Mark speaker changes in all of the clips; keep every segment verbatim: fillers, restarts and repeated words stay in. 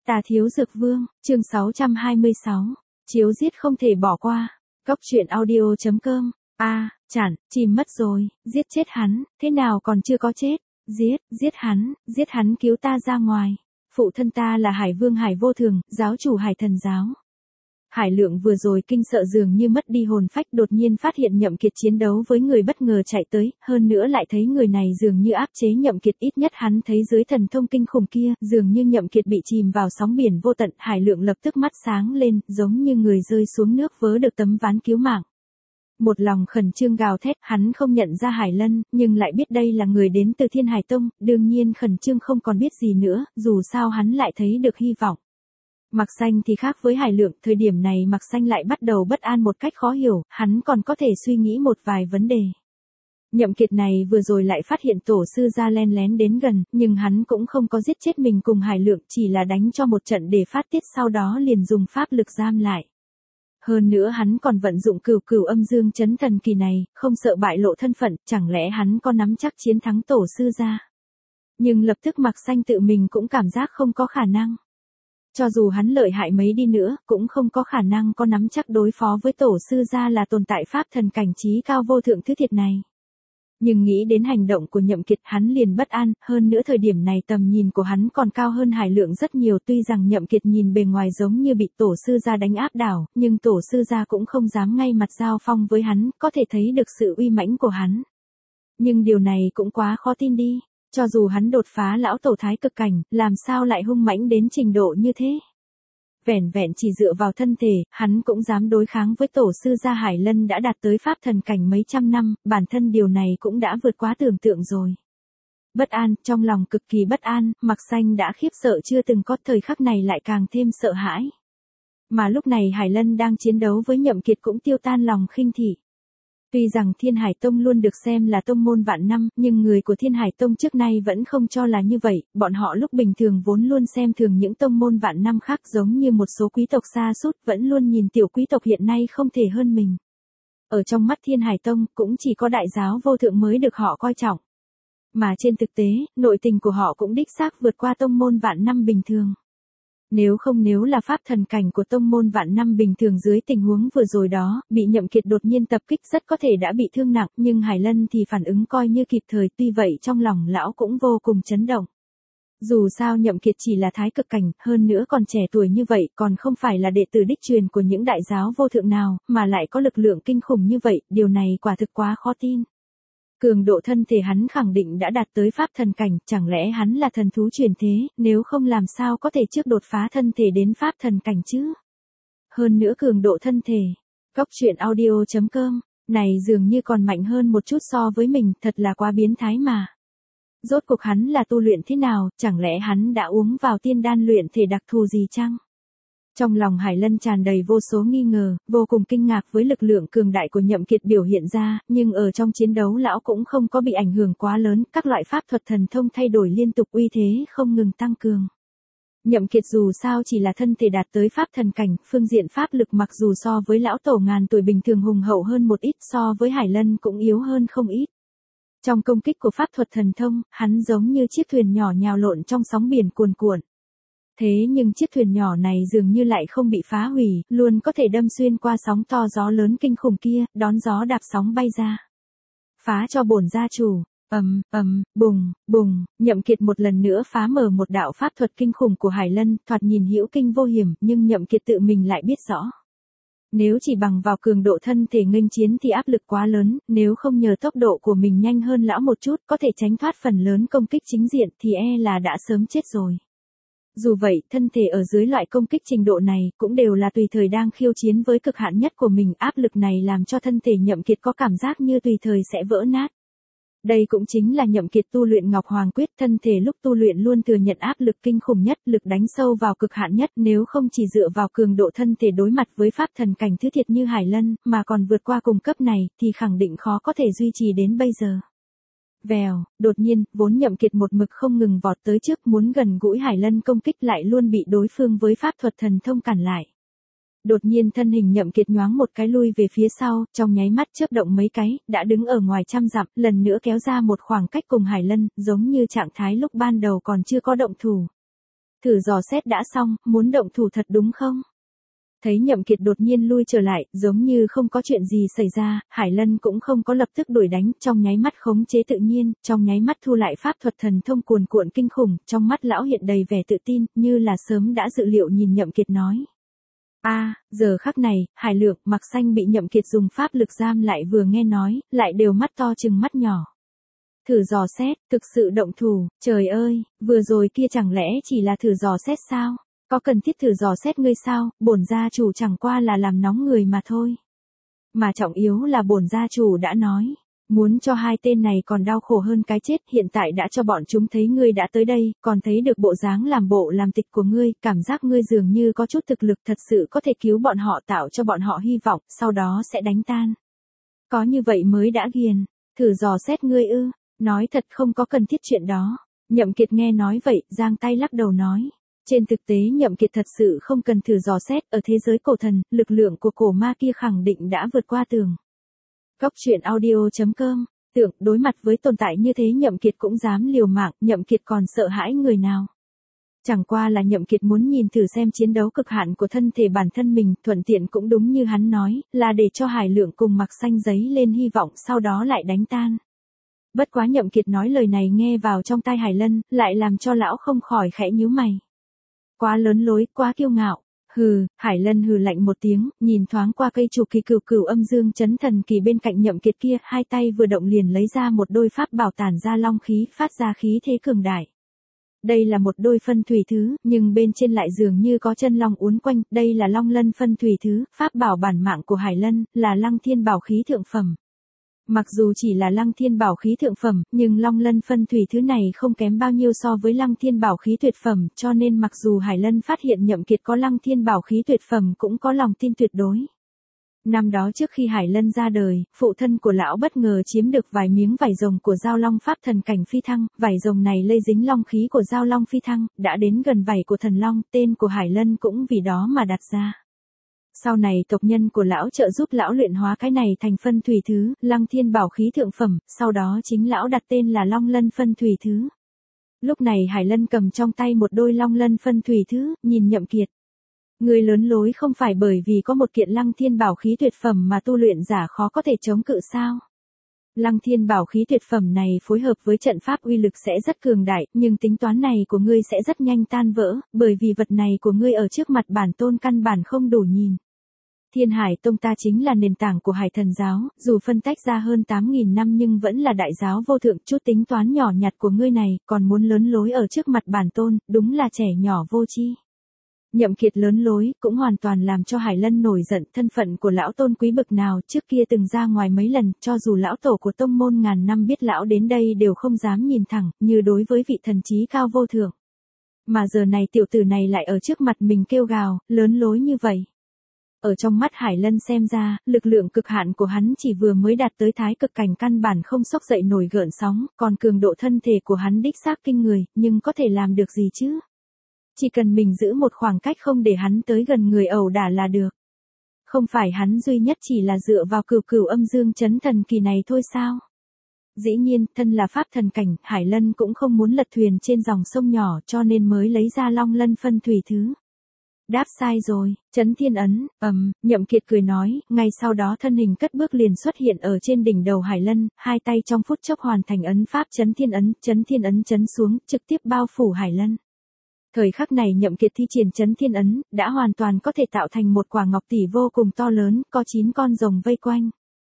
Speaker 1: Tà Thiếu Dược Vương, chương sáu trăm hai mươi sáu. Chiếu giết không thể bỏ qua. Cốc truyện audio chấm com. A, à, chản, chìm mất rồi, giết chết hắn, thế nào còn chưa có chết? Giết, giết hắn, giết hắn cứu ta ra ngoài. Phụ thân ta là Hải Vương Hải Vô Thường, giáo chủ Hải Thần giáo. Hải Lượng vừa rồi kinh sợ dường như mất đi hồn phách, đột nhiên phát hiện Nhậm Kiệt chiến đấu với người bất ngờ chạy tới, hơn nữa lại thấy người này dường như áp chế Nhậm Kiệt, ít nhất hắn thấy dưới thần thông kinh khủng kia, dường như Nhậm Kiệt bị chìm vào sóng biển vô tận. Hải Lượng lập tức mắt sáng lên, giống như người rơi xuống nước vớ được tấm ván cứu mạng. Một lòng khẩn trương gào thét, hắn không nhận ra Hải Lân, nhưng lại biết đây là người đến từ Thiên Hải Tông, đương nhiên khẩn trương không còn biết gì nữa, dù sao hắn lại thấy được hy vọng. Mạc Xanh thì khác với Hải Lượng, thời điểm này Mạc Xanh lại bắt đầu bất an một cách khó hiểu, hắn còn có thể suy nghĩ một vài vấn đề. Nhậm Kiệt này vừa rồi lại phát hiện tổ sư gia len lén đến gần, nhưng hắn cũng không có giết chết mình cùng Hải Lượng, chỉ là đánh cho một trận để phát tiết, sau đó liền dùng pháp lực giam lại. Hơn nữa hắn còn vận dụng cửu cửu âm dương chấn thần kỳ này, không sợ bại lộ thân phận, chẳng lẽ hắn có nắm chắc chiến thắng tổ sư gia? Nhưng lập tức Mạc Xanh tự mình cũng cảm giác không có khả năng. Cho dù hắn lợi hại mấy đi nữa, cũng không có khả năng có nắm chắc đối phó với tổ sư gia là tồn tại pháp thần cảnh trí cao vô thượng thứ thiệt này. Nhưng nghĩ đến hành động của Nhậm Kiệt, hắn liền bất an, hơn nữa thời điểm này tầm nhìn của hắn còn cao hơn Hải Lượng rất nhiều, tuy rằng Nhậm Kiệt nhìn bề ngoài giống như bị tổ sư gia đánh áp đảo, nhưng tổ sư gia cũng không dám ngay mặt giao phong với hắn, có thể thấy được sự uy mãnh của hắn. Nhưng điều này cũng quá khó tin đi. Cho dù hắn đột phá lão tổ thái cực cảnh, làm sao lại hung mãnh đến trình độ như thế? Vẻn vẹn chỉ dựa vào thân thể, hắn cũng dám đối kháng với tổ sư gia Hải Lân đã đạt tới pháp thần cảnh mấy trăm năm, bản thân điều này cũng đã vượt quá tưởng tượng rồi. Bất an, trong lòng cực kỳ bất an, Mạc Xanh đã khiếp sợ chưa từng có, thời khắc này lại càng thêm sợ hãi. Mà lúc này Hải Lân đang chiến đấu với Nhậm Kiệt cũng tiêu tan lòng khinh thị. Tuy rằng Thiên Hải Tông luôn được xem là tông môn vạn năm, nhưng người của Thiên Hải Tông trước nay vẫn không cho là như vậy, bọn họ lúc bình thường vốn luôn xem thường những tông môn vạn năm khác, giống như một số quý tộc xa sút vẫn luôn nhìn tiểu quý tộc hiện nay không thể hơn mình. Ở trong mắt Thiên Hải Tông, cũng chỉ có đại giáo vô thượng mới được họ coi trọng. Mà trên thực tế, nội tình của họ cũng đích xác vượt qua tông môn vạn năm bình thường. Nếu không nếu là pháp thần cảnh của tông môn vạn năm bình thường dưới tình huống vừa rồi đó, bị Nhậm Kiệt đột nhiên tập kích rất có thể đã bị thương nặng, nhưng Hải Lân thì phản ứng coi như kịp thời, tuy vậy trong lòng lão cũng vô cùng chấn động. Dù sao Nhậm Kiệt chỉ là thái cực cảnh, hơn nữa còn trẻ tuổi như vậy, còn không phải là đệ tử đích truyền của những đại giáo vô thượng nào, mà lại có lực lượng kinh khủng như vậy, điều này quả thực quá khó tin. Cường độ thân thể hắn khẳng định đã đạt tới pháp thần cảnh, chẳng lẽ hắn là thần thú truyền thế, nếu không làm sao có thể trước đột phá thân thể đến pháp thần cảnh chứ? Hơn nữa cường độ thân thể, cốc truyện audio chấm com, này dường như còn mạnh hơn một chút so với mình, thật là quá biến thái mà. Rốt cuộc hắn là tu luyện thế nào, chẳng lẽ hắn đã uống vào tiên đan luyện thể đặc thù gì chăng? Trong lòng Hải Lân tràn đầy vô số nghi ngờ, vô cùng kinh ngạc với lực lượng cường đại của Nhậm Kiệt biểu hiện ra, nhưng ở trong chiến đấu lão cũng không có bị ảnh hưởng quá lớn, các loại pháp thuật thần thông thay đổi liên tục, uy thế không ngừng tăng cường. Nhậm Kiệt dù sao chỉ là thân thể đạt tới pháp thần cảnh, phương diện pháp lực mặc dù so với lão tổ ngàn tuổi bình thường hùng hậu hơn một ít, so với Hải Lân cũng yếu hơn không ít. Trong công kích của pháp thuật thần thông, hắn giống như chiếc thuyền nhỏ nhào lộn trong sóng biển cuồn cuộn. Thế nhưng chiếc thuyền nhỏ này dường như lại không bị phá hủy, luôn có thể đâm xuyên qua sóng to gió lớn kinh khủng kia, đón gió đạp sóng bay ra. Phá cho bổn gia chủ, ầm, ầm, bùng, bùng, Nhậm Kiệt một lần nữa phá mở một đạo pháp thuật kinh khủng của Hải Lân, thoạt nhìn hữu kinh vô hiểm, nhưng Nhậm Kiệt tự mình lại biết rõ. Nếu chỉ bằng vào cường độ thân thể nghênh chiến thì áp lực quá lớn, nếu không nhờ tốc độ của mình nhanh hơn lão một chút, có thể tránh thoát phần lớn công kích chính diện thì e là đã sớm chết rồi. Dù vậy, thân thể ở dưới loại công kích trình độ này, cũng đều là tùy thời đang khiêu chiến với cực hạn nhất của mình, áp lực này làm cho thân thể Nhậm Kiệt có cảm giác như tùy thời sẽ vỡ nát. Đây cũng chính là Nhậm Kiệt tu luyện Ngọc Hoàng Quyết, thân thể lúc tu luyện luôn thừa nhận áp lực kinh khủng nhất, lực đánh sâu vào cực hạn nhất, nếu không chỉ dựa vào cường độ thân thể đối mặt với pháp thần cảnh thứ thiệt như Hải Lân, mà còn vượt qua cùng cấp này, thì khẳng định khó có thể duy trì đến bây giờ. Vèo, đột nhiên, vốn Nhậm Kiệt một mực không ngừng vọt tới trước muốn gần gũi Hải Lân công kích lại luôn bị đối phương với pháp thuật thần thông cản lại. Đột nhiên thân hình Nhậm Kiệt nhoáng một cái lui về phía sau, trong nháy mắt chớp động mấy cái, đã đứng ở ngoài trăm dặm, lần nữa kéo ra một khoảng cách cùng Hải Lân, giống như trạng thái lúc ban đầu còn chưa có động thủ. Thử dò xét đã xong, muốn động thủ thật đúng không? Thấy Nhậm Kiệt đột nhiên lui trở lại, giống như không có chuyện gì xảy ra, Hải Lân cũng không có lập tức đuổi đánh, trong nháy mắt khống chế tự nhiên, trong nháy mắt thu lại pháp thuật thần thông cuồn cuộn kinh khủng, trong mắt lão hiện đầy vẻ tự tin, như là sớm đã dự liệu nhìn Nhậm Kiệt nói. A, à, giờ khắc này, Hải Lượng, Mặc Xanh bị Nhậm Kiệt dùng pháp lực giam lại vừa nghe nói, lại đều mắt to trừng mắt nhỏ. Thử dò xét, thực sự động thủ, trời ơi, vừa rồi kia chẳng lẽ chỉ là thử dò xét sao? Có cần thiết thử dò xét ngươi sao, bổn gia chủ chẳng qua là làm nóng người mà thôi. Mà trọng yếu là bổn gia chủ đã nói, muốn cho hai tên này còn đau khổ hơn cái chết, hiện tại đã cho bọn chúng thấy ngươi đã tới đây, còn thấy được bộ dáng làm bộ làm tịch của ngươi, cảm giác ngươi dường như có chút thực lực thật sự có thể cứu bọn họ, tạo cho bọn họ hy vọng, sau đó sẽ đánh tan. Có như vậy mới đã ghiền, thử dò xét ngươi ư, nói thật không có cần thiết chuyện đó. Nhậm Kiệt nghe nói vậy, giang tay lắc đầu nói. Trên thực tế Nhậm Kiệt thật sự không cần thử dò xét, ở thế giới cổ thần, lực lượng của cổ ma kia khẳng định đã vượt qua tường. Góc truyện audio chấm com, tưởng đối mặt với tồn tại như thế Nhậm Kiệt cũng dám liều mạng, Nhậm Kiệt còn sợ hãi người nào. Chẳng qua là Nhậm Kiệt muốn nhìn thử xem chiến đấu cực hạn của thân thể bản thân mình, thuận tiện cũng đúng như hắn nói, là để cho Hải Lượng cùng Mặc Xanh giấy lên hy vọng sau đó lại đánh tan. Bất quá Nhậm Kiệt nói lời này nghe vào trong tai Hải Lân, lại làm cho lão không khỏi khẽ nhíu mày. Quá lớn lối, quá kiêu ngạo. Hừ, Hải Lân hừ lạnh một tiếng, nhìn thoáng qua cây chủ kỳ cửu cửu âm dương chấn thần kỳ bên cạnh Nhậm Kiệt kia, hai tay vừa động liền lấy ra một đôi pháp bảo tản ra long khí, phát ra khí thế cường đại. Đây là một đôi phân thủy thứ, nhưng bên trên lại dường như có chân long uốn quanh, đây là Long Lân phân thủy thứ, pháp bảo bản mạng của Hải Lân, là Lăng Thiên bảo khí thượng phẩm. Mặc dù chỉ là Lăng Thiên bảo khí thượng phẩm, nhưng Long Lân phân thủy thứ này không kém bao nhiêu so với Lăng Thiên bảo khí tuyệt phẩm, cho nên mặc dù Hải Lân phát hiện Nhậm Kiệt có Lăng Thiên bảo khí tuyệt phẩm cũng có lòng tin tuyệt đối. Năm đó trước khi Hải Lân ra đời, phụ thân của lão bất ngờ chiếm được vài miếng vảy rồng của Giao Long pháp thần cảnh phi thăng, vảy rồng này lây dính long khí của Giao Long phi thăng, đã đến gần vảy của thần long, tên của Hải Lân cũng vì đó mà đặt ra. Sau này tộc nhân của lão trợ giúp lão luyện hóa cái này thành phân thủy thứ, Lăng Thiên bảo khí thượng phẩm, sau đó chính lão đặt tên là Long Lân phân thủy thứ. Lúc này Hải Lân cầm trong tay một đôi Long Lân phân thủy thứ, nhìn Nhậm Kiệt. Người lớn lối không phải bởi vì có một kiện Lăng Thiên bảo khí tuyệt phẩm mà tu luyện giả khó có thể chống cự sao? Lăng Thiên bảo khí tuyệt phẩm này phối hợp với trận pháp uy lực sẽ rất cường đại, nhưng tính toán này của ngươi sẽ rất nhanh tan vỡ, bởi vì vật này của ngươi ở trước mặt bản tôn căn bản không đủ nhìn. Thiên Hải Tông ta chính là nền tảng của Hải Thần giáo, dù phân tách ra hơn tám nghìn năm nhưng vẫn là đại giáo vô thượng, chút tính toán nhỏ nhặt của ngươi này, còn muốn lớn lối ở trước mặt bản tôn, đúng là trẻ nhỏ vô tri. Nhậm Kiệt lớn lối, cũng hoàn toàn làm cho Hải Lân nổi giận, thân phận của lão tôn quý bực nào, trước kia từng ra ngoài mấy lần, cho dù lão tổ của tông môn ngàn năm biết lão đến đây đều không dám nhìn thẳng, như đối với vị thần trí cao vô thượng. Mà giờ này tiểu tử này lại ở trước mặt mình kêu gào, lớn lối như vậy. Ở trong mắt Hải Lân xem ra, lực lượng cực hạn của hắn chỉ vừa mới đạt tới thái cực cảnh căn bản không xốc dậy nổi gợn sóng, còn cường độ thân thể của hắn đích xác kinh người, nhưng có thể làm được gì chứ? Chỉ cần mình giữ một khoảng cách không để hắn tới gần người ẩu đả là được. Không phải hắn duy nhất chỉ là dựa vào cửu cửu âm dương chấn thần kỳ này thôi sao? Dĩ nhiên, thân là pháp thần cảnh, Hải Lân cũng không muốn lật thuyền trên dòng sông nhỏ cho nên mới lấy ra Long Lân phân thủy thứ. Đáp sai rồi, chấn thiên ấn, ầm, um, Nhậm Kiệt cười nói, ngay sau đó thân hình cất bước liền xuất hiện ở trên đỉnh đầu Hải Lân, hai tay trong phút chốc hoàn thành ấn pháp chấn thiên ấn, chấn thiên ấn chấn xuống, trực tiếp bao phủ Hải Lân. Thời khắc này Nhậm Kiệt thi triển chấn thiên ấn, đã hoàn toàn có thể tạo thành một quả ngọc tỷ vô cùng to lớn, có chín con rồng vây quanh.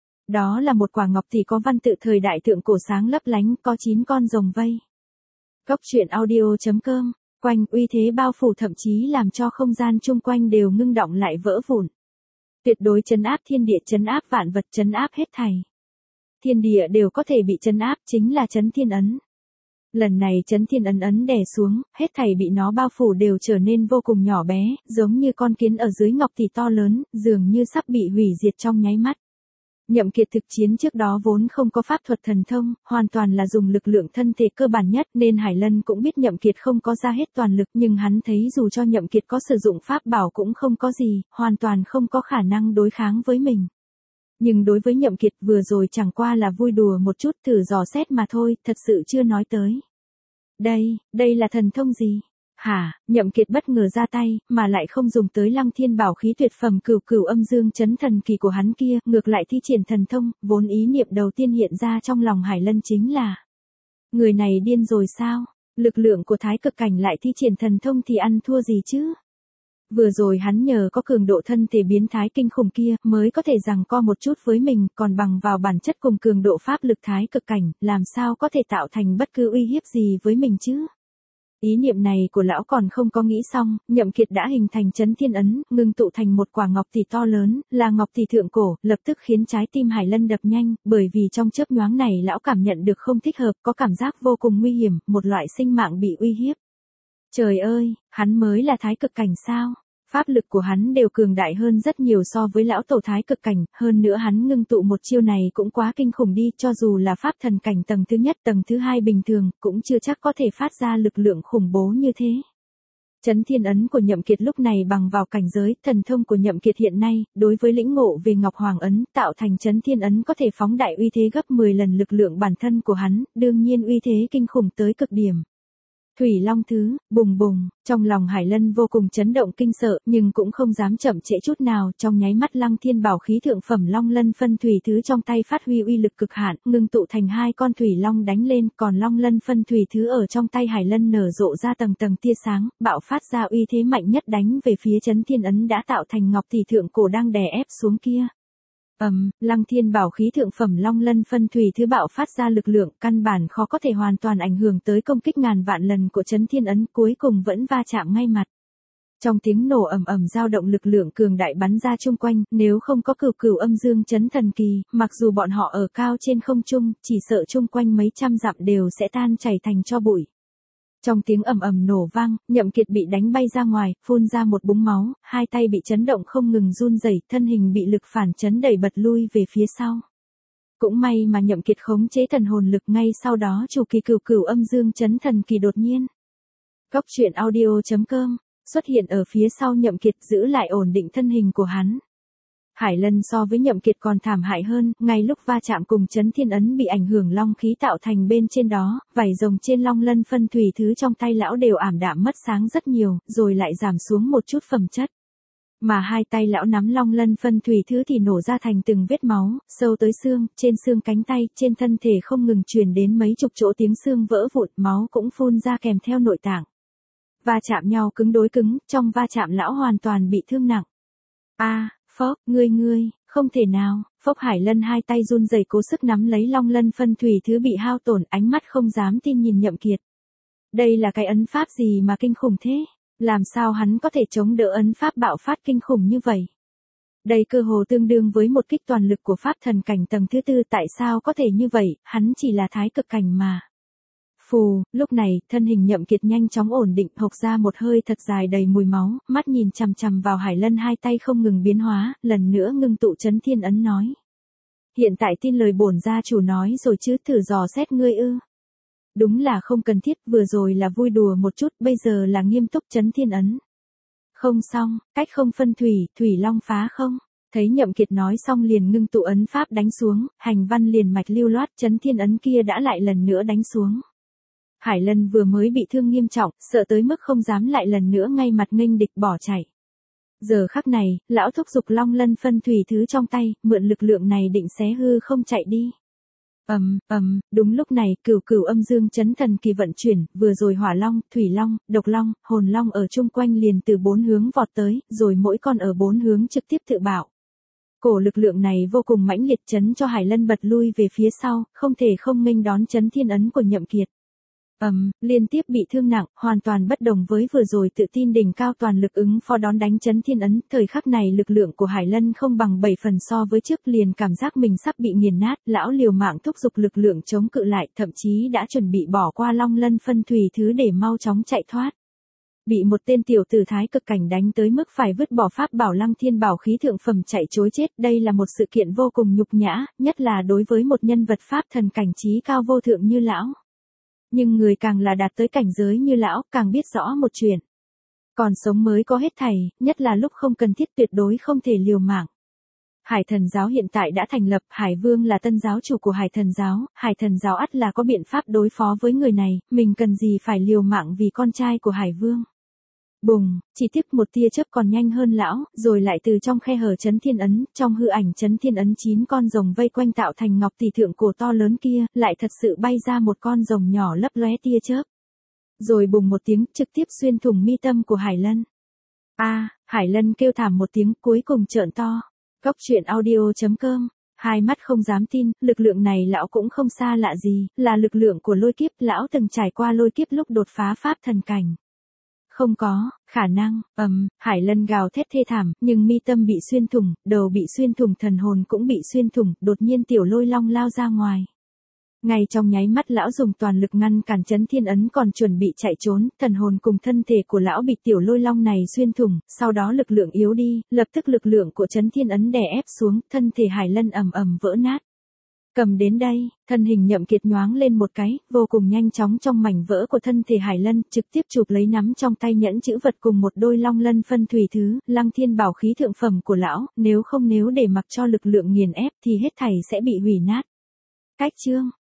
Speaker 1: Đó là một quả ngọc tỷ có văn tự thời đại thượng cổ sáng lấp lánh, có chín con rồng vây. Góc truyện audio chấm com, quanh uy thế bao phủ thậm chí làm cho không gian chung quanh đều ngưng động lại vỡ vụn. Tuyệt đối trấn áp thiên địa, trấn áp vạn vật, trấn áp hết thảy. Thiên địa đều có thể bị trấn áp, chính là chấn thiên ấn. Lần này chấn thiên ấn ấn đè xuống, hết thảy bị nó bao phủ đều trở nên vô cùng nhỏ bé, giống như con kiến ở dưới ngọc tỷ to lớn, dường như sắp bị hủy diệt trong nháy mắt. Nhậm Kiệt thực chiến trước đó vốn không có pháp thuật thần thông, hoàn toàn là dùng lực lượng thân thể cơ bản nhất nên Hải Lân cũng biết Nhậm Kiệt không có ra hết toàn lực nhưng hắn thấy dù cho Nhậm Kiệt có sử dụng pháp bảo cũng không có gì, hoàn toàn không có khả năng đối kháng với mình. Nhưng đối với Nhậm Kiệt vừa rồi chẳng qua là vui đùa một chút thử dò xét mà thôi, thật sự chưa nói tới. Đây, đây là thần thông gì? Hả, Nhậm Kiệt bất ngờ ra tay, mà lại không dùng tới Lăng Thiên bảo khí tuyệt phẩm cửu cửu âm dương chấn thần kỳ của hắn kia, ngược lại thi triển thần thông, vốn ý niệm đầu tiên hiện ra trong lòng Hải Lân chính là: người này điên rồi sao? Lực lượng của thái cực cảnh lại thi triển thần thông thì ăn thua gì chứ? Vừa rồi hắn nhờ có cường độ thân thể biến thái kinh khủng kia mới có thể giằng co một chút với mình, còn bằng vào bản chất cùng cường độ pháp lực thái cực cảnh, làm sao có thể tạo thành bất cứ uy hiếp gì với mình chứ? Ý niệm này của lão còn không có nghĩ xong, Nhậm Kiệt đã hình thành chấn thiên ấn, ngưng tụ thành một quả ngọc tỷ to lớn, là ngọc tỷ thượng cổ, lập tức khiến trái tim Hải Lân đập nhanh, bởi vì trong chớp nhoáng này lão cảm nhận được không thích hợp, có cảm giác vô cùng nguy hiểm, một loại sinh mạng bị uy hiếp. Trời ơi, hắn mới là thái cực cảnh sao? Pháp lực của hắn đều cường đại hơn rất nhiều so với lão tổ thái cực cảnh, hơn nữa hắn ngưng tụ một chiêu này cũng quá kinh khủng đi, cho dù là pháp thần cảnh tầng thứ nhất, tầng thứ hai bình thường, cũng chưa chắc có thể phát ra lực lượng khủng bố như thế. Chấn thiên ấn của Nhậm Kiệt lúc này bằng vào cảnh giới, thần thông của Nhậm Kiệt hiện nay, đối với lĩnh ngộ về Ngọc Hoàng ấn, tạo thành chấn thiên ấn có thể phóng đại uy thế gấp mười lần lực lượng bản thân của hắn, đương nhiên uy thế kinh khủng tới cực điểm. Thủy Long Thứ, bùng bùng, trong lòng Hải Lân vô cùng chấn động kinh sợ, nhưng cũng không dám chậm trễ chút nào, trong nháy mắt Lăng Thiên bảo khí thượng phẩm Long Lân phân thủy thứ trong tay phát huy uy lực cực hạn, ngưng tụ thành hai con thủy long đánh lên, còn Long Lân phân thủy thứ ở trong tay Hải Lân nở rộ ra tầng tầng tia sáng, bạo phát ra uy thế mạnh nhất đánh về phía chấn thiên ấn đã tạo thành ngọc tỷ thượng cổ đang đè ép xuống kia. Ầm, um, Lăng Thiên bảo khí thượng phẩm Long Lân phân thủy thứ bạo phát ra lực lượng, căn bản khó có thể hoàn toàn ảnh hưởng tới công kích ngàn vạn lần của chấn thiên ấn, cuối cùng vẫn va chạm ngay mặt. Trong tiếng nổ ầm ầm dao động lực lượng cường đại bắn ra chung quanh, nếu không có cửu cửu âm dương chấn thần kỳ, mặc dù bọn họ ở cao trên không trung, chỉ sợ chung quanh mấy trăm dặm đều sẽ tan chảy thành tro bụi. Trong tiếng ầm ầm nổ vang, Nhậm Kiệt bị đánh bay ra ngoài, phun ra một búng máu, hai tay bị chấn động không ngừng run rẩy, thân hình bị lực phản chấn đẩy bật lui về phía sau. Cũng may mà Nhậm Kiệt khống chế thần hồn lực, ngay sau đó chủ kỳ cửu cửu âm dương chấn thần kỳ đột nhiên. Cốc truyện audio chấm com xuất hiện ở phía sau Nhậm Kiệt, giữ lại ổn định thân hình của hắn. Hải Lân so với Nhậm Kiệt còn thảm hại hơn, ngay lúc va chạm cùng chấn thiên ấn bị ảnh hưởng long khí tạo thành bên trên đó, vảy rồng trên Long Lân phân thủy thứ trong tay lão đều ảm đạm mất sáng rất nhiều, rồi lại giảm xuống một chút phẩm chất. Mà hai tay lão nắm Long Lân phân thủy thứ thì nổ ra thành từng vết máu, sâu tới xương, trên xương cánh tay, trên thân thể không ngừng truyền đến mấy chục chỗ tiếng xương vỡ vụn, máu cũng phun ra kèm theo nội tạng. Va chạm nhau cứng đối cứng, trong va chạm lão hoàn toàn bị thương nặng. A, à, Phốc, ngươi ngươi, không thể nào. Phốc Hải Lân hai tay run rẩy cố sức nắm lấy Long Lân phân thủy thứ bị hao tổn, ánh mắt không dám tin nhìn Nhậm Kiệt. Đây là cái ấn pháp gì mà kinh khủng thế? Làm sao hắn có thể chống đỡ ấn pháp bạo phát kinh khủng như vậy? Đây cơ hồ tương đương với một kích toàn lực của pháp thần cảnh tầng thứ tư, tại sao có thể như vậy, hắn chỉ là thái cực cảnh mà. Phù, lúc này, thân hình Nhậm Kiệt nhanh chóng ổn định, hộc ra một hơi thật dài đầy mùi máu, mắt nhìn chằm chằm vào Hải Lân, hai tay không ngừng biến hóa, lần nữa ngưng tụ chấn thiên ấn nói. Hiện tại tin lời bổn gia chủ nói rồi chứ, thử dò xét ngươi ư? Đúng là không cần thiết, vừa rồi là vui đùa một chút, bây giờ là nghiêm túc chấn thiên ấn. Không xong, cách không phân thủy, thủy long phá không? Thấy Nhậm Kiệt nói xong liền ngưng tụ ấn pháp đánh xuống, hành văn liền mạch lưu loát, chấn thiên ấn kia đã lại lần nữa đánh xuống. Hải Lân vừa mới bị thương nghiêm trọng, sợ tới mức không dám lại lần nữa ngay mặt nghênh địch bỏ chạy. Giờ khắc này, lão thúc giục Long Lân phân thủy thứ trong tay, mượn lực lượng này định xé hư không chạy đi. Ầm, um, ầm, um, đúng lúc này, cửu cửu âm dương chấn thần kỳ vận chuyển, vừa rồi hỏa long, thủy long, độc long, hồn long ở chung quanh liền từ bốn hướng vọt tới, rồi mỗi con ở bốn hướng trực tiếp tự bạo. Cổ lực lượng này vô cùng mãnh liệt, chấn cho Hải Lân bật lui về phía sau, không thể không nghênh đón chấn thiên ấn của Nhậm Kiệt. Ầm, um, liên tiếp bị thương nặng, hoàn toàn bất đồng với vừa rồi tự tin đỉnh cao toàn lực ứng phó đón đánh chấn thiên ấn, thời khắc này lực lượng của Hải Lân không bằng bảy phần so với trước, liền cảm giác mình sắp bị nghiền nát, lão liều mạng thúc giục lực lượng chống cự lại, thậm chí đã chuẩn bị bỏ qua Long Lân phân thủy thứ để mau chóng chạy thoát. Bị một tên tiểu tử thái cực cảnh đánh tới mức phải vứt bỏ pháp bảo Lăng Thiên bảo khí thượng phẩm chạy trối chết, đây là một sự kiện vô cùng nhục nhã, nhất là đối với một nhân vật pháp thần cảnh trí cao vô thượng như lão. Nhưng người càng là đạt tới cảnh giới như lão, càng biết rõ một chuyện. Còn sống mới có hết thảy, nhất là lúc không cần thiết tuyệt đối không thể liều mạng. Hải Thần giáo hiện tại đã thành lập, Hải Vương là tân giáo chủ của Hải Thần giáo, Hải Thần giáo ắt là có biện pháp đối phó với người này, mình cần gì phải liều mạng vì con trai của Hải Vương. Bùng, chỉ tiếp một tia chớp còn nhanh hơn lão, rồi lại từ trong khe hở chấn thiên ấn, trong hư ảnh chấn thiên ấn chín con rồng vây quanh tạo thành ngọc tỷ thượng cổ to lớn kia, lại thật sự bay ra một con rồng nhỏ lấp lóe tia chớp. Rồi bùng một tiếng, trực tiếp xuyên thủng mi tâm của Hải Lân. A, Hải Lân kêu thảm một tiếng, cuối cùng trợn to. Cốc truyện audio.com, hai mắt không dám tin, lực lượng này lão cũng không xa lạ gì, là lực lượng của lôi kiếp, lão từng trải qua lôi kiếp lúc đột phá pháp thần cảnh. Không có, khả năng, ầm, um, Hải Lân gào thét thê thảm, nhưng mi tâm bị xuyên thủng, đầu bị xuyên thủng, thần hồn cũng bị xuyên thủng, đột nhiên tiểu lôi long lao ra ngoài. Ngay trong nháy mắt lão dùng toàn lực ngăn cản chấn thiên ấn còn chuẩn bị chạy trốn, thần hồn cùng thân thể của lão bị tiểu lôi long này xuyên thủng, sau đó lực lượng yếu đi, lập tức lực lượng của chấn thiên ấn đè ép xuống, thân thể Hải Lân ầm ầm vỡ nát. Cầm đến đây, thân hình Nhậm Kiệt nhoáng lên một cái, vô cùng nhanh chóng trong mảnh vỡ của thân thể Hải Lân, trực tiếp chụp lấy nắm trong tay nhẫn chữ vật cùng một đôi long lân phân thủy thứ, lăng thiên bảo khí thượng phẩm của lão, nếu không nếu để mặc cho lực lượng nghiền ép thì hết thảy sẽ bị hủy nát. Cách chương